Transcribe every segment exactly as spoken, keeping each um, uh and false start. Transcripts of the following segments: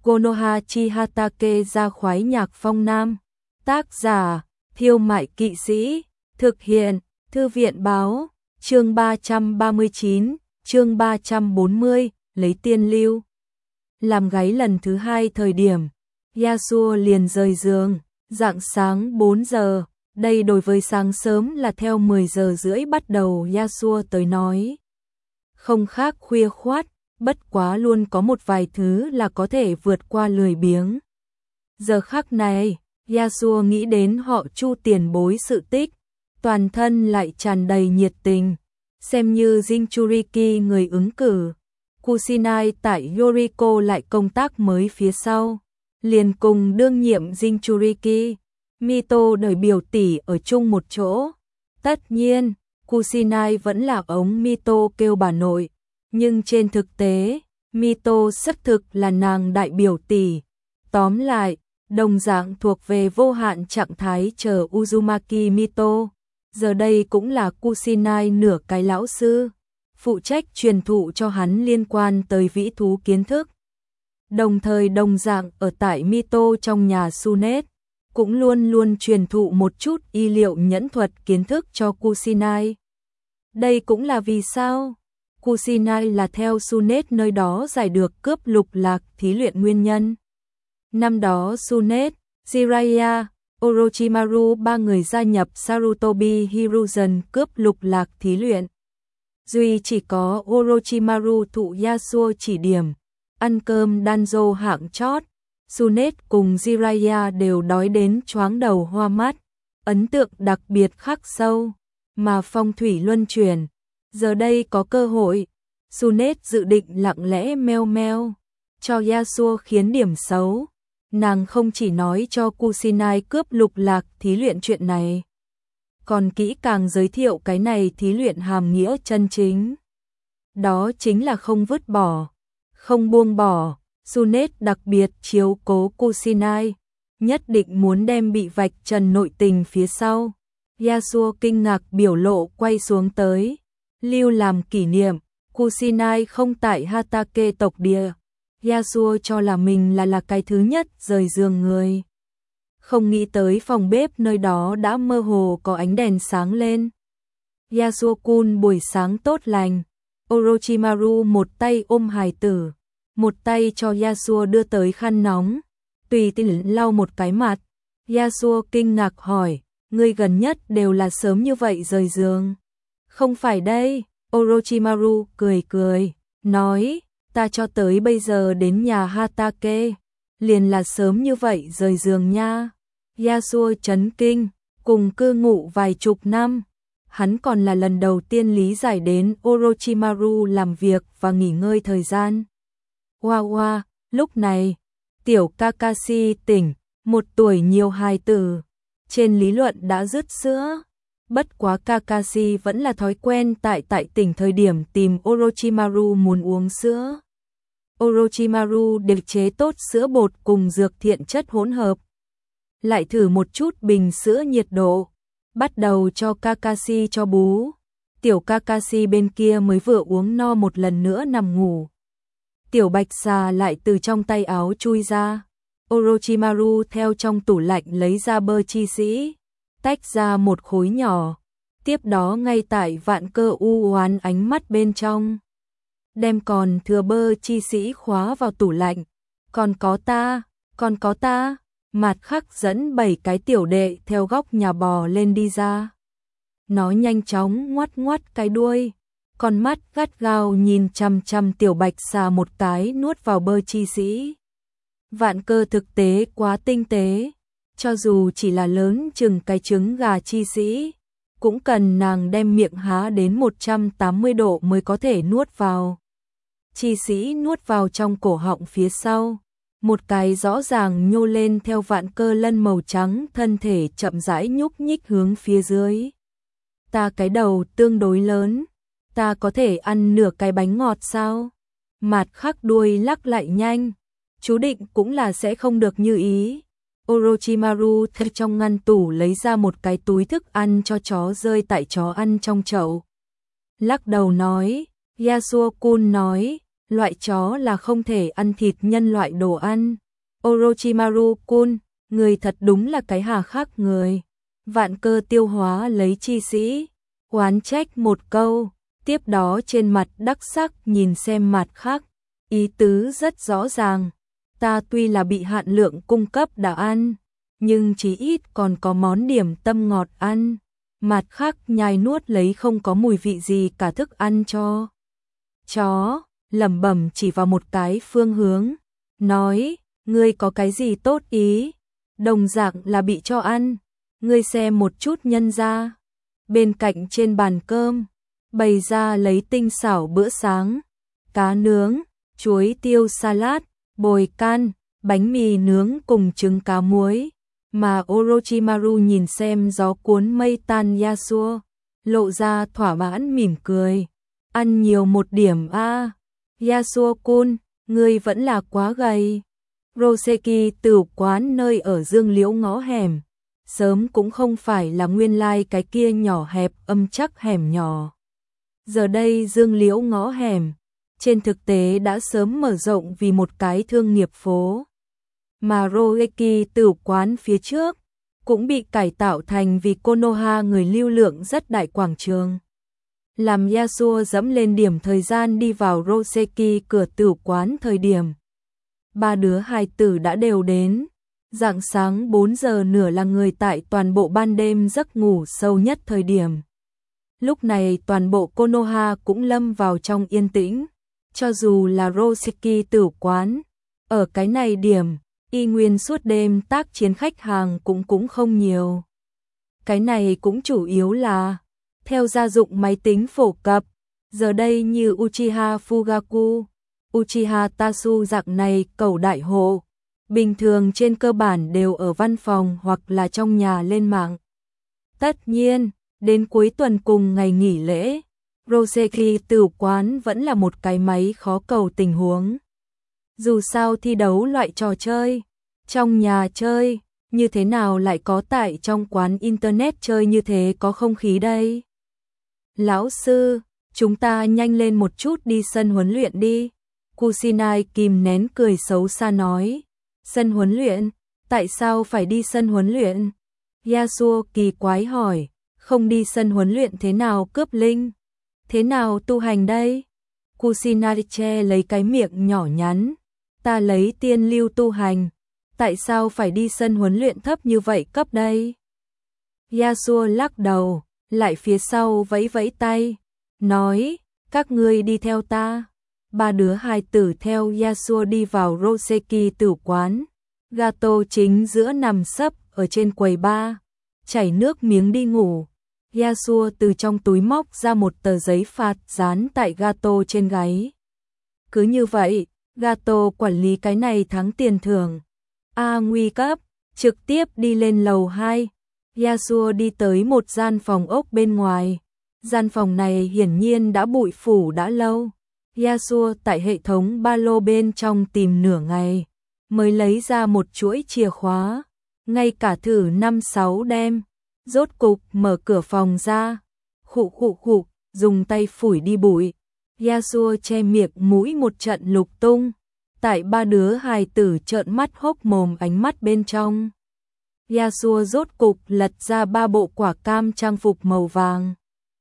Konoha Chihatake ra khoái nhạc phong nam. Tác giả, Thiêu Mại Kỵ Sĩ. Thực hiện, Thư viện báo. Chương ba trăm ba mươi chín, chương ba trăm bốn mươi, lấy tiên lưu. Làm gáy lần thứ hai thời điểm, Yasuo liền rời giường, rạng sáng bốn giờ, đây đối với sáng sớm là theo mười giờ rưỡi bắt đầu Yasuo tới nói. Không khác khuya khoát, bất quá luôn có một vài thứ là có thể vượt qua lười biếng. Giờ khắc này, Yasuo nghĩ đến họ Chu tiền bối sự tích, toàn thân lại tràn đầy nhiệt tình, xem như Jinchuriki người ứng cử. Kusinai tại Yoriko lại công tác mới phía sau, liền cùng đương nhiệm Jinchuriki, Mito đời biểu tỷ ở chung một chỗ. Tất nhiên, Kusinai vẫn là ống Mito kêu bà nội, nhưng trên thực tế, Mito xác thực là nàng đại biểu tỷ. Tóm lại, đồng dạng thuộc về vô hạn trạng thái chờ Uzumaki Mito, giờ đây cũng là Kusinai nửa cái lão sư, phụ trách truyền thụ cho hắn liên quan tới vĩ thú kiến thức. Đồng thời đồng dạng ở tại Mito trong nhà Sunet, cũng luôn luôn truyền thụ một chút y liệu nhẫn thuật kiến thức cho Kusinai. Đây cũng là vì sao Kusinai là theo Sunet nơi đó giải được cướp lục lạc thí luyện nguyên nhân. Năm đó Sunet, Jiraiya, Orochimaru ba người gia nhập Sarutobi Hiruzen cướp lục lạc thí luyện. Duy chỉ có Orochimaru thụ Yasuo chỉ điểm, ăn cơm danzo hạng chót, Sunet cùng Jiraiya đều đói đến choáng đầu hoa mắt, ấn tượng đặc biệt khắc sâu, mà phong thủy luân chuyển. Giờ đây có cơ hội, Sunet dự định lặng lẽ meo meo, cho Yasuo khiến điểm xấu. Nàng không chỉ nói cho Kusinai cướp lục lạc thí luyện chuyện này, còn kỹ càng giới thiệu cái này thí luyện hàm nghĩa chân chính. Đó chính là không vứt bỏ, không buông bỏ. Sunet đặc biệt chiếu cố Kusinai, nhất định muốn đem bị vạch trần nội tình phía sau. Yasuo kinh ngạc biểu lộ quay xuống tới, lưu làm kỷ niệm, Kusinai không tại Hatake tộc địa. Yasuo cho là mình là là cái thứ nhất rời giường người. Không nghĩ tới phòng bếp nơi đó đã mơ hồ có ánh đèn sáng lên. Yasuo-kun buổi sáng tốt lành. Orochimaru một tay ôm hài tử, một tay cho Yasuo đưa tới khăn nóng, tùy tiện lau một cái mặt. Yasuo kinh ngạc hỏi, ngươi gần nhất đều là sớm như vậy rời giường? Không phải đây, Orochimaru cười cười, nói, ta cho tới bây giờ đến nhà Hatake, liền là sớm như vậy rời giường nha. Yasuo chấn kinh, cùng cư ngụ vài chục năm, hắn còn là lần đầu tiên lý giải đến Orochimaru làm việc và nghỉ ngơi thời gian. Hoa hoa, lúc này, tiểu Kakashi tỉnh, một tuổi nhiều hài tử, trên lý luận đã dứt sữa. Bất quá Kakashi vẫn là thói quen tại tại tỉnh thời điểm tìm Orochimaru muốn uống sữa. Orochimaru được chế tốt sữa bột cùng dược thiện chất hỗn hợp. Lại thử một chút bình sữa nhiệt độ, bắt đầu cho Kakashi cho bú. Tiểu Kakashi bên kia mới vừa uống no một lần nữa nằm ngủ. Tiểu Bạch Xà lại từ trong tay áo chui ra. Orochimaru theo trong tủ lạnh lấy ra bơ chi sĩ, tách ra một khối nhỏ. Tiếp đó ngay tại vạn cơ u oán ánh mắt bên trong, đem còn thừa bơ chi sĩ khóa vào tủ lạnh. Còn có ta, còn có ta. Mặt khắc dẫn bảy cái tiểu đệ theo góc nhà bò lên đi ra. Nó nhanh chóng ngoắt ngoắt cái đuôi, con mắt gắt gao nhìn chằm chằm tiểu Bạch Xà một cái nuốt vào bơ chi sĩ. Vạn cơ thực tế quá tinh tế, cho dù chỉ là lớn chừng cái trứng gà chi sĩ, cũng cần nàng đem miệng há đến một trăm tám mươi độ mới có thể nuốt vào. Chi sĩ nuốt vào trong cổ họng phía sau, một cái rõ ràng nhô lên theo vạn cơ lân màu trắng thân thể chậm rãi nhúc nhích hướng phía dưới. Ta cái đầu tương đối lớn, ta có thể ăn nửa cái bánh ngọt sao? Mặt khắc đuôi lắc lại nhanh, chú định cũng là sẽ không được như ý. Orochimaru theo trong ngăn tủ lấy ra một cái túi thức ăn cho chó rơi tại chó ăn trong chậu. Lắc đầu nói, Yasuo-kun nói, loại chó là không thể ăn thịt nhân loại đồ ăn. Orochimaru-kun, người thật đúng là cái hà khắc người. Vạn Cơ tiêu hóa lấy chi sĩ, oán trách một câu, tiếp đó trên mặt đắc sắc nhìn xem mặt khác, ý tứ rất rõ ràng. Ta tuy là bị hạn lượng cung cấp đã ăn, nhưng chí ít còn có món điểm tâm ngọt ăn. Mặt khác nhai nuốt lấy không có mùi vị gì cả thức ăn cho chó, lẩm bẩm chỉ vào một cái phương hướng, nói, ngươi có cái gì tốt ý, đồng dạng là bị cho ăn, ngươi xem một chút nhân ra. Bên cạnh trên bàn cơm, bày ra lấy tinh xảo bữa sáng, cá nướng, chuối tiêu salad, bồi can, bánh mì nướng cùng trứng cá muối. Mà Orochimaru nhìn xem gió cuốn mây tan Yasuo, lộ ra thỏa mãn mỉm cười. Ăn nhiều một điểm a, à. Yasuo-kun, ngươi vẫn là quá gầy. Roseki tử quán nơi ở Dương Liễu ngõ hẻm, sớm cũng không phải là nguyên lai like cái kia nhỏ hẹp âm chắc hẻm nhỏ. Giờ đây Dương Liễu ngõ hẻm, trên thực tế đã sớm mở rộng vì một cái thương nghiệp phố. Mà Roseki tử quán phía trước cũng bị cải tạo thành vì Konoha người lưu lượng rất đại quảng trường. Làm Yasuo dẫm lên điểm thời gian đi vào Roseki cửa tử quán thời điểm. Ba đứa hài tử đã đều đến. Rạng sáng bốn giờ nửa là người tại toàn bộ ban đêm giấc ngủ sâu nhất thời điểm. Lúc này toàn bộ Konoha cũng lâm vào trong yên tĩnh. Cho dù là Roseki tử quán, ở cái này điểm, y nguyên suốt đêm tác chiến khách hàng cũng cũng không nhiều. Cái này cũng chủ yếu là theo gia dụng máy tính phổ cập, giờ đây như Uchiha Fugaku, Uchiha Tasu dạng này cẩu đại hộ, bình thường trên cơ bản đều ở văn phòng hoặc là trong nhà lên mạng. Tất nhiên, đến cuối tuần cùng ngày nghỉ lễ, Roseki tử quán vẫn là một cái máy khó cầu tình huống. Dù sao thi đấu loại trò chơi, trong nhà chơi, như thế nào lại có tại trong quán internet chơi như thế có không khí đây? Lão sư, chúng ta nhanh lên một chút đi sân huấn luyện đi. Kusinai kìm nén cười xấu xa nói. Sân huấn luyện? Tại sao phải đi sân huấn luyện? Yasuo kỳ quái hỏi. Không đi sân huấn luyện thế nào cướp linh? Thế nào tu hành đây? Kusinai che lấy cái miệng nhỏ nhắn. Ta lấy tiên lưu tu hành. Tại sao phải đi sân huấn luyện thấp như vậy cấp đây? Yasuo lắc đầu, lại phía sau vẫy vẫy tay, nói, các ngươi đi theo ta. Ba đứa hài tử theo Yasuo đi vào Roseki tử quán. Gato chính giữa nằm sấp ở trên quầy bar, chảy nước miếng đi ngủ. Yasuo từ trong túi móc ra một tờ giấy phạt dán tại Gato trên gáy. Cứ như vậy, Gato quản lý cái này thắng tiền thưởng. A nguy cấp, trực tiếp đi lên lầu hai. Yasuo đi tới một gian phòng ốc bên ngoài. Gian phòng này hiển nhiên đã bụi phủ đã lâu. Yasuo tại hệ thống ba lô bên trong tìm nửa ngày, mới lấy ra một chuỗi chìa khóa. Ngay cả thử năm sáu đêm, rốt cục mở cửa phòng ra. Khụ khụ khụ, dùng tay phủi đi bụi. Yasuo che miệng mũi một trận lục tung. Tại ba đứa hài tử trợn mắt hốc mồm ánh mắt bên trong. Yasuo rốt cục lật ra ba bộ quả cam trang phục màu vàng.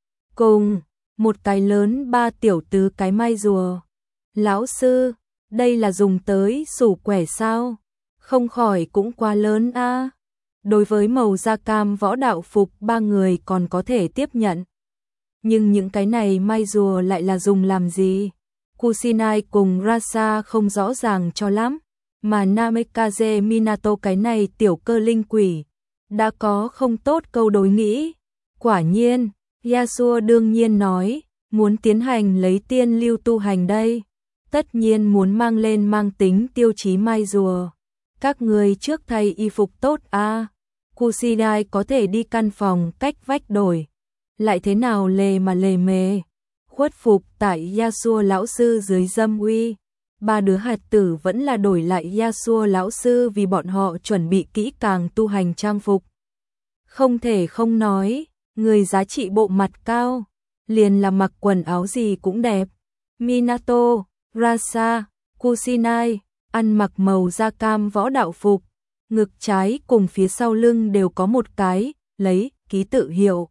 Cùng, một cái lớn ba tiểu tứ cái mai rùa. Lão sư, đây là dùng tới sủ quẻ sao? Không khỏi cũng quá lớn a. À. Đối với màu da cam võ đạo phục ba người còn có thể tiếp nhận. Nhưng những cái này mai rùa lại là dùng làm gì? Kusinai cùng Rasa không rõ ràng cho lắm, mà Namikaze Minato cái này tiểu cơ linh quỷ, đã có không tốt câu đối nghĩ. Quả nhiên, Yasuo đương nhiên nói, muốn tiến hành lấy tiên lưu tu hành đây, tất nhiên muốn mang lên mang tính tiêu chí mai rùa. Các người trước thay y phục tốt a. À. Kusinai có thể đi căn phòng cách vách đổi, lại thế nào lề mà lề mề. Khuất phục tại Yasuo lão sư dưới dâm uy. Ba đứa hạt tử vẫn là đổi lại Yasuo lão sư vì bọn họ chuẩn bị kỹ càng tu hành trang phục. Không thể không nói, người giá trị bộ mặt cao, liền là mặc quần áo gì cũng đẹp. Minato, Rasa, Kusinai, ăn mặc màu da cam võ đạo phục, ngực trái cùng phía sau lưng đều có một cái, lấy, ký tự hiệu.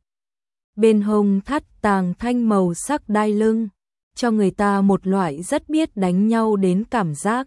Bên hông thắt tàng thanh màu sắc đai lưng, cho người ta một loại rất biết đánh nhau đến cảm giác.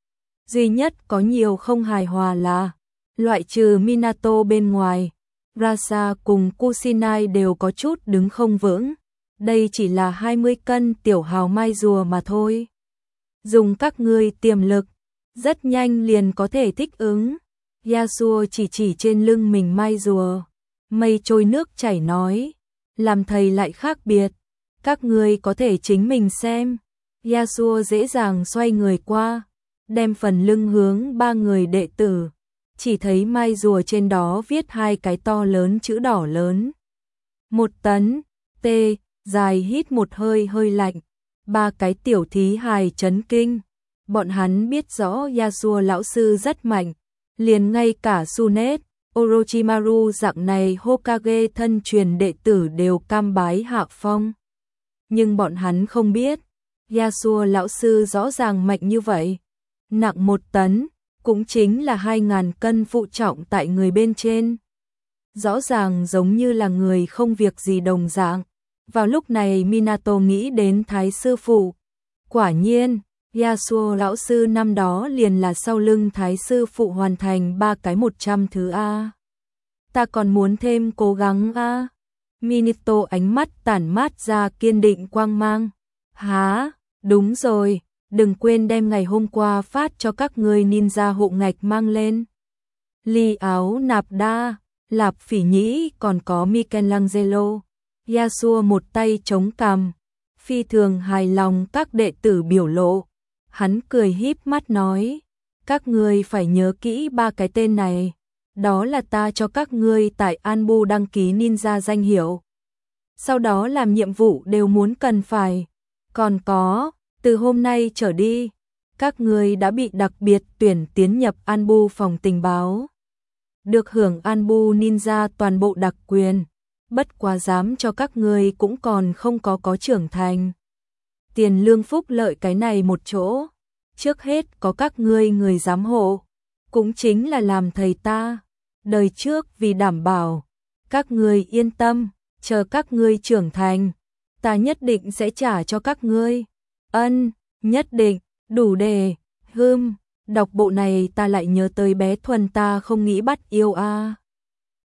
Duy nhất có nhiều không hài hòa là, loại trừ Minato bên ngoài, Rasa cùng Kusinai đều có chút đứng không vững. Đây chỉ là hai mươi cân tiểu hào mai rùa mà thôi. Dùng các ngươi tiềm lực, rất nhanh liền có thể thích ứng. Yasuo chỉ chỉ trên lưng mình mai rùa, mây trôi nước chảy nói, làm thầy lại khác biệt, các ngươi có thể chính mình xem. Yasuo dễ dàng xoay người qua, đem phần lưng hướng ba người đệ tử, chỉ thấy mai rùa trên đó viết hai cái to lớn chữ đỏ lớn. Một tấn, T, dài hít một hơi hơi lạnh, ba cái tiểu thí hài chấn kinh. Bọn hắn biết rõ Yasuo lão sư rất mạnh, liền ngay cả Sunet, Orochimaru dạng này Hokage thân truyền đệ tử đều cam bái hạ phong. Nhưng bọn hắn không biết, Yasuo lão sư rõ ràng mạnh như vậy, nặng một tấn, cũng chính là hai ngàn cân phụ trọng tại người bên trên. Rõ ràng giống như là người không việc gì đồng dạng. Vào lúc này Minato nghĩ đến Thái sư phụ. Quả nhiên, Yasuo lão sư năm đó liền là sau lưng Thái sư phụ hoàn thành ba cái một trăm thứ A. Ta còn muốn thêm cố gắng A. Minato ánh mắt tản mát ra kiên định quang mang. Hả, đúng rồi, đừng quên đem ngày hôm qua phát cho các ngươi ninja hộ ngạch mang lên. Ly áo nạp đa, Lạp Phỉ Nhĩ còn có Michelangelo. Yasuo một tay chống cằm, phi thường hài lòng các đệ tử biểu lộ. Hắn cười híp mắt nói, các ngươi phải nhớ kỹ ba cái tên này, đó là ta cho các ngươi tại Anbu đăng ký ninja danh hiệu. Sau đó làm nhiệm vụ đều muốn cần phải. Còn có, từ hôm nay trở đi, các ngươi đã bị đặc biệt tuyển tiến nhập Anbu phòng tình báo. Được hưởng Anbu ninja toàn bộ đặc quyền. Bất quá dám cho các ngươi cũng còn không có có trưởng thành. Tiền lương phúc lợi cái này một chỗ, trước hết có các ngươi người giám hộ, cũng chính là làm thầy ta. Đời trước vì đảm bảo, các ngươi yên tâm, chờ các ngươi trưởng thành, ta nhất định sẽ trả cho các ngươi. Ân, nhất định, đủ để, hưm, đọc bộ này ta lại nhớ tới bé Thuần ta không nghĩ bắt yêu a.